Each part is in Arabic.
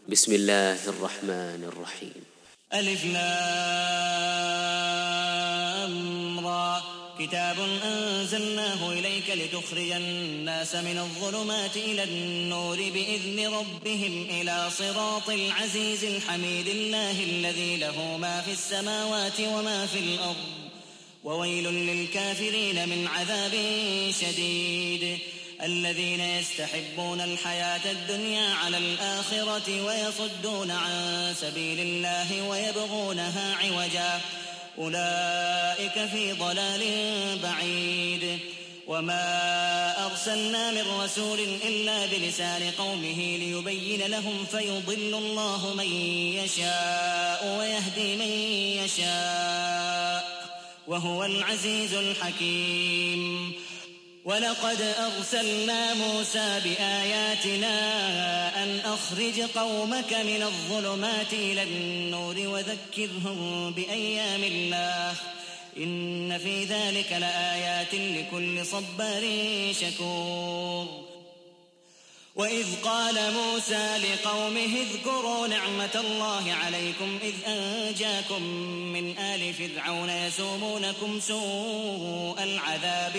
بسم الله الرحمن الرحيم. ألف لام را كتاب أنزلناه إليك لتخرج الناس من الظلمات إلى النور بإذن ربهم إلى صراط العزيز الحميد الله الذي له ما في السماوات وما في الأرض وويل للكافرين من عذاب شديد الذين يستحبون الحياة الدنيا على الآخرة ويصدون عن سبيل الله ويبغونها عوجا أولئك في ضلال بعيد وما أرسلنا من رسول إلا بلسان قومه ليبين لهم فيضل الله من يشاء ويهدي من يشاء وهو العزيز الحكيم. ولقد أرسلنا موسى بآياتنا أن أخرج قومك من الظلمات إلى النور وذكرهم بأيام الله إن في ذلك لآيات لكل صبار شكور. وإذ قال موسى لقومه اذكروا نعمة الله عليكم إذ أنجاكم من آل فرعون يسومونكم سوء العذاب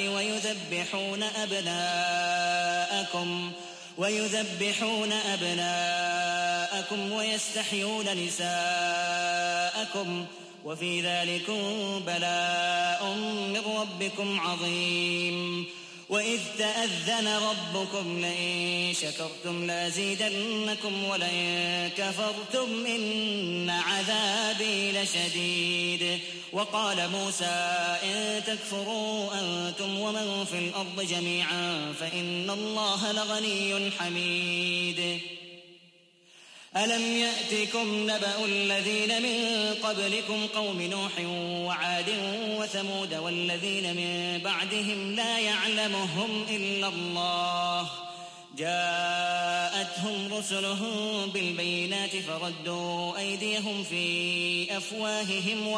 ويذبحون أبناءكم ويستحيون نساءكم وفي ذلكم بلاء من ربكم عظيم. وإذ تأذن ربكم لئن شكرتم لأزيدنكم ولئن كفرتم إن عذابي لشديد. وقال موسى إن تكفروا أنتم ومن في الأرض جميعا فإن الله لغني حميد. ألم يأتكم نبأ الذين من قبلكم قوم نوح وعاد وثمود والذين من بعدهم لا يعلمهم إلا الله جاءتهم رسلهم بالبينات فردوا أيديهم في أفواههم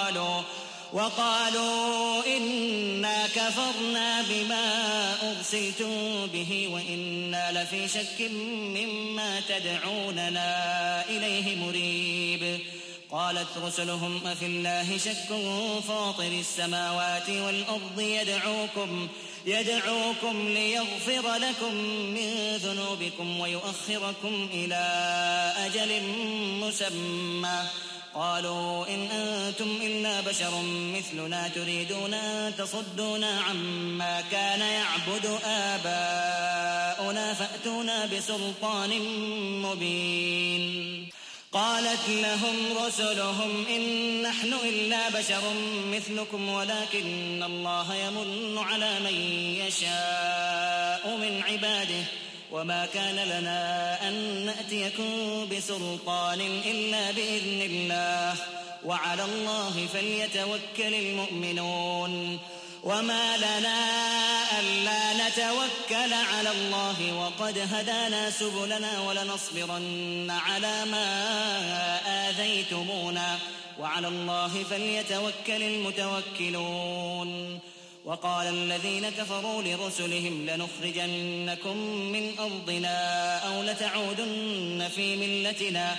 وقالوا إنا كفرنا بما أرسلتم به وإنا لفي شك مما تدعوننا إليه مريب. قالت رسلهم أفي الله شك فاطر السماوات والأرض يدعوكم ليغفر لكم من ذنوبكم ويؤخركم إلى أجل مسمى قالوا إن أنتم إلا بشر مثلنا تريدون أن تصدونا عما كان يعبد آباؤنا فأتونا بسلطان مبين. قالت لهم رسلهم إن نحن إلا بشر مثلكم ولكن الله يمن على من يشاء من عباده وما كان لنا أن نأتيكم بسلطان إلا بإذن الله وعلى الله فليتوكل المؤمنون. وما لنا ألا نتوكل على الله وقد هدانا سبلنا ولنصبرن على ما آذيتمونا وعلى الله فليتوكل المتوكلون. وقال الذين كفروا لرسلهم لنخرجنكم من أرضنا أو لتعودن في ملتنا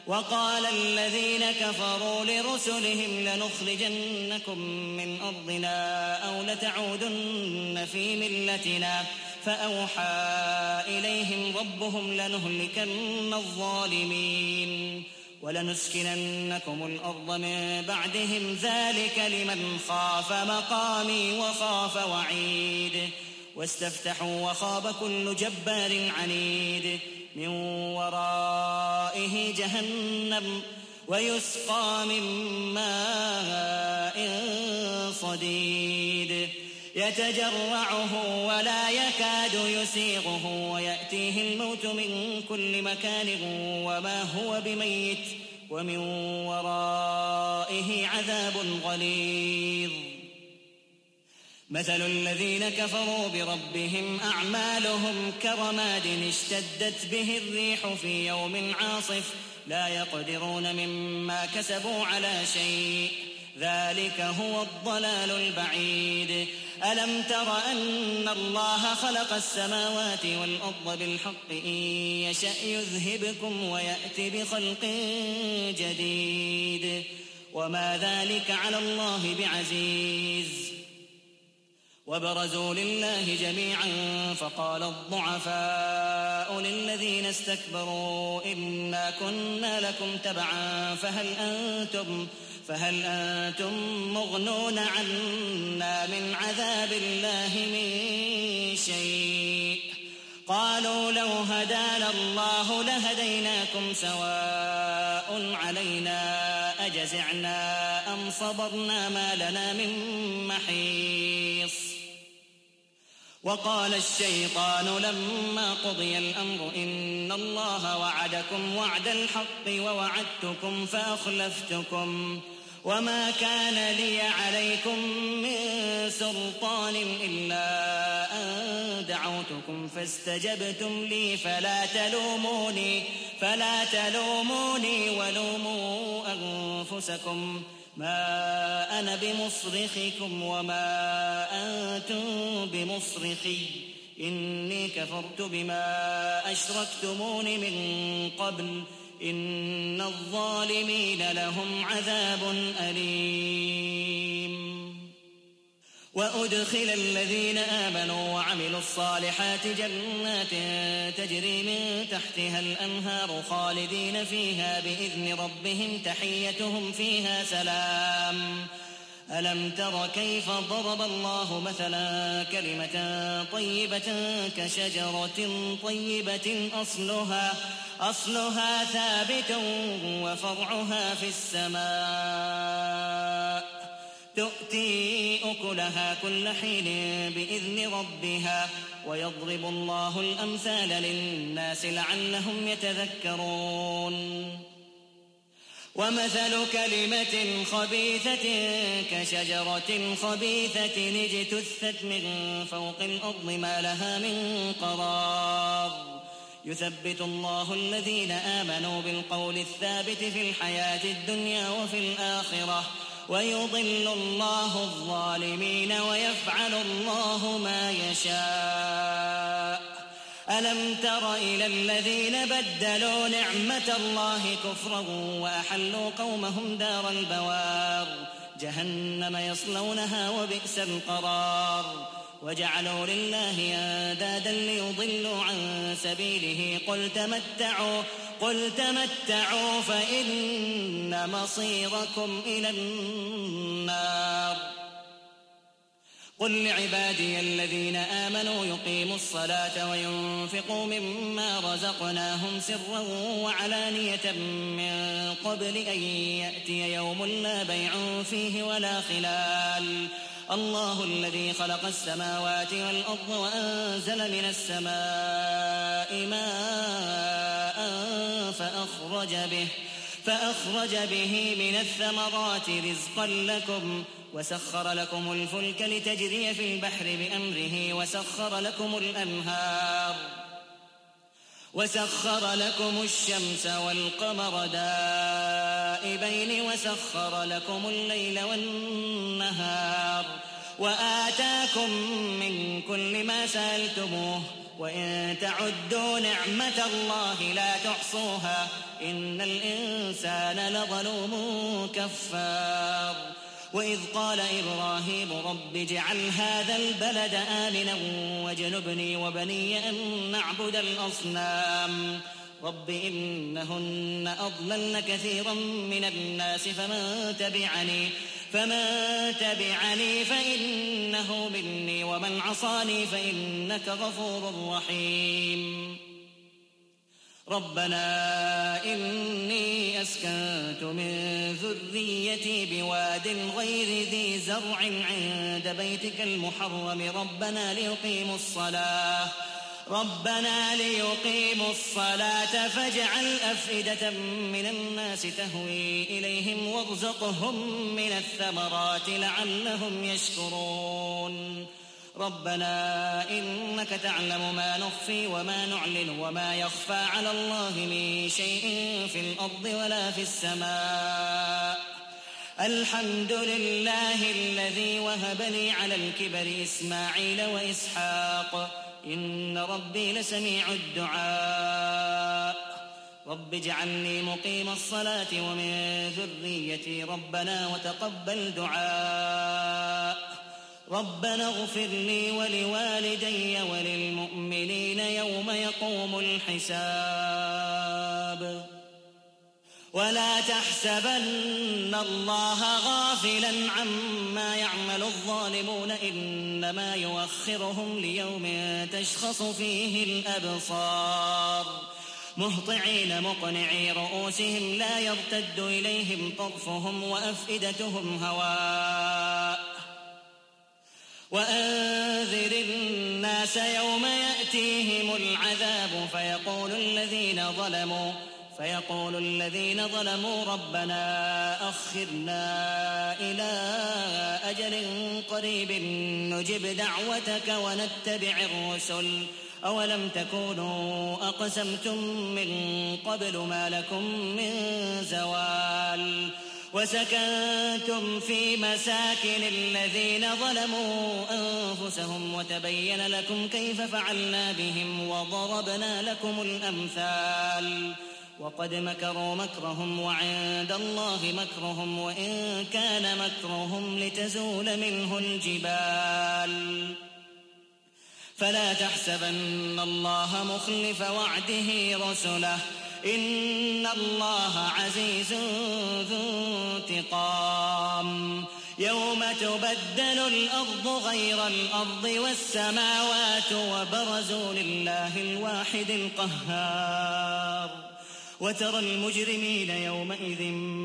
فأوحى إليهم ربهم لنهلكن الظالمين ولنسكننكم الأرض من بعدهم ذلك لمن خاف مقامي وخاف وعيد. واستفتحوا وخاب كل جبار عنيد من ورائه جهنم ويسقى من ماء صديد يتجرعه ولا يكاد يسيغه ويأتيه الموت من كل مكان وما هو بميت ومن ورائه عذاب غليظ. مثل الذين كفروا بربهم أعمالهم كرماد اشتدت به الريح في يوم عاصف لا يقدرون مما كسبوا على شيء ذلك هو الضلال البعيد. ألم تر أن الله خلق السماوات والأرض بالحق إن يشأ يذهبكم ويأت بخلق جديد وما ذلك على الله بعزيز. وبرزوا لله جميعا فقال الضعفاء للذين استكبروا إنا كنا لكم تبعا فهل أنتم مغنون عنا من عذاب الله من شيء. قالوا لو هدانا الله لهديناكم سواء علينا أجزعنا أم صبرنا ما لنا من محيص. وقال الشيطان لما قضي الأمر إن الله وعدكم وعد الحق ووعدتكم فأخلفتكم وما كان لي عليكم من سلطان إلا أن دعوتكم فاستجبتم لي فلا تلوموني ولوموا أنفسكم ما أنا بمصرخكم وما أنتم بمصرخي إني كفرت بما أشركتمون من قبل إن الظالمين لهم عذاب أليم. وأدخل الذين آمنوا وعملوا الصالحات جنات تجري من تحتها الأنهار خالدين فيها بإذن ربهم تحيتهم فيها سلام. ألم تر كيف ضرب الله مثلا كلمة طيبة كشجرة طيبة أصلها ثابت وفرعها في السماء تؤتي أكلها كل حين بإذن ربها ويضرب الله الأمثال للناس لعلهم يتذكرون. ومثل كلمة خبيثة كشجرة خبيثة اجتثت من فوق الأرض ما لها من قرار يثبت الله الذين آمنوا بالقول الثابت في الحياة الدنيا وفي الآخرة ويضل الله الظالمين ويفعل الله ما يشاء. ألم تر إلى الذين بدلوا نعمة الله كفرا وأحلوا قومهم دار البوار جهنم يصلونها وبئس القرار. وجعلوا لله أندادا ليضلوا عن سبيله قل تمتعوا فإن مصيركم إلى النار. قل لعبادي الذين آمنوا يقيموا الصلاة وينفقوا مما رزقناهم سرا وعلانية من قبل أن يأتي يوم لا بيع فيه ولا خلال. الله الذي خلق السماوات والأرض وأنزل من السماء ماء فأخرج به من الثمرات رزقا لكم وسخر لكم الفلك لتجري في البحر بأمره وسخر لكم الشمس والقمر دائبين وسخر لكم الليل والنهار وآتاكم من كل ما سألتموه وإن تعدوا نعمة الله لا تحصوها إن الإنسان لظلوم كفار. وإذ قال إبراهيم رب اجعل هذا البلد آمنا واجنبني وبني أن نعبد الأصنام رب إنهن أضللن كثيرا من الناس فمن تبعني فإنه مني ومن عصاني فإنك غفور رحيم. ربنا إني أسكنت من ذريتي بواد غير ذي زرع عند بيتك المحرم ربنا ليقيموا الصلاة فاجعل أفئدة من الناس تهوي إليهم وارزقهم من الثمرات لعلهم يشكرون. ربنا إنك تعلم ما نخفي وما نعلن وما يخفى على الله من شيء في الأرض ولا في السماء. الحمد لله الذي وهب لي على الكبر إسماعيل وإسحاق إن ربي لسميع الدعاء رب اجعلني مقيم الصلاة ومن ذريتي ربنا وتقبل دعاء ربنا اغفر لي ولوالدي وللمؤمنين يوم يقوم الحساب ولا تحسبن الله غافلا عما يعمل الظالمون إنما يؤخرهم ليوم تشخص فيه الأبصار مهطعين مقنعي رؤوسهم لا يرتد إليهم طرفهم وأفئدتهم هواء وأنذر الناس يوم يأتيهم العذاب فيقول الذين ظلموا ربنا أخرنا إلى أجل قريب نجب دعوتك ونتبع الرسل أولم تكونوا أقسمتم من قبل ما لكم من زوال وسكنتم في مساكن الذين ظلموا أنفسهم وتبين لكم كيف فعلنا بهم وضربنا لكم الأمثال وقد مكروا مكرهم وعند الله مكرهم وإن كان مكرهم لتزول منه الجبال فلا تحسبن الله مخلف وعده رسله إن الله عزيز ذو انتقام يوم تبدل الأرض غير الأرض والسماوات وبرزوا لله الواحد القهار وترى المجرمين يومئذ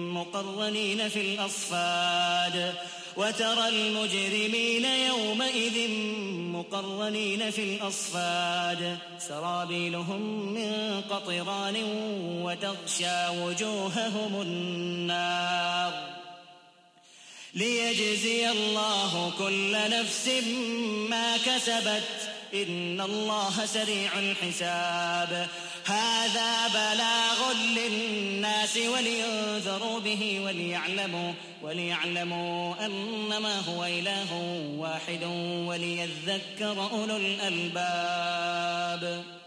مقرنين في الأصفاد سرابيلهم من قطران وتغشى وجوههم النار ليجزي الله كل نفس ما كسبت إن الله سريع الحساب هذا بلاغ للناس ولينذروا به وليعلموا أنما هو إله واحد وليذكر أولو الألباب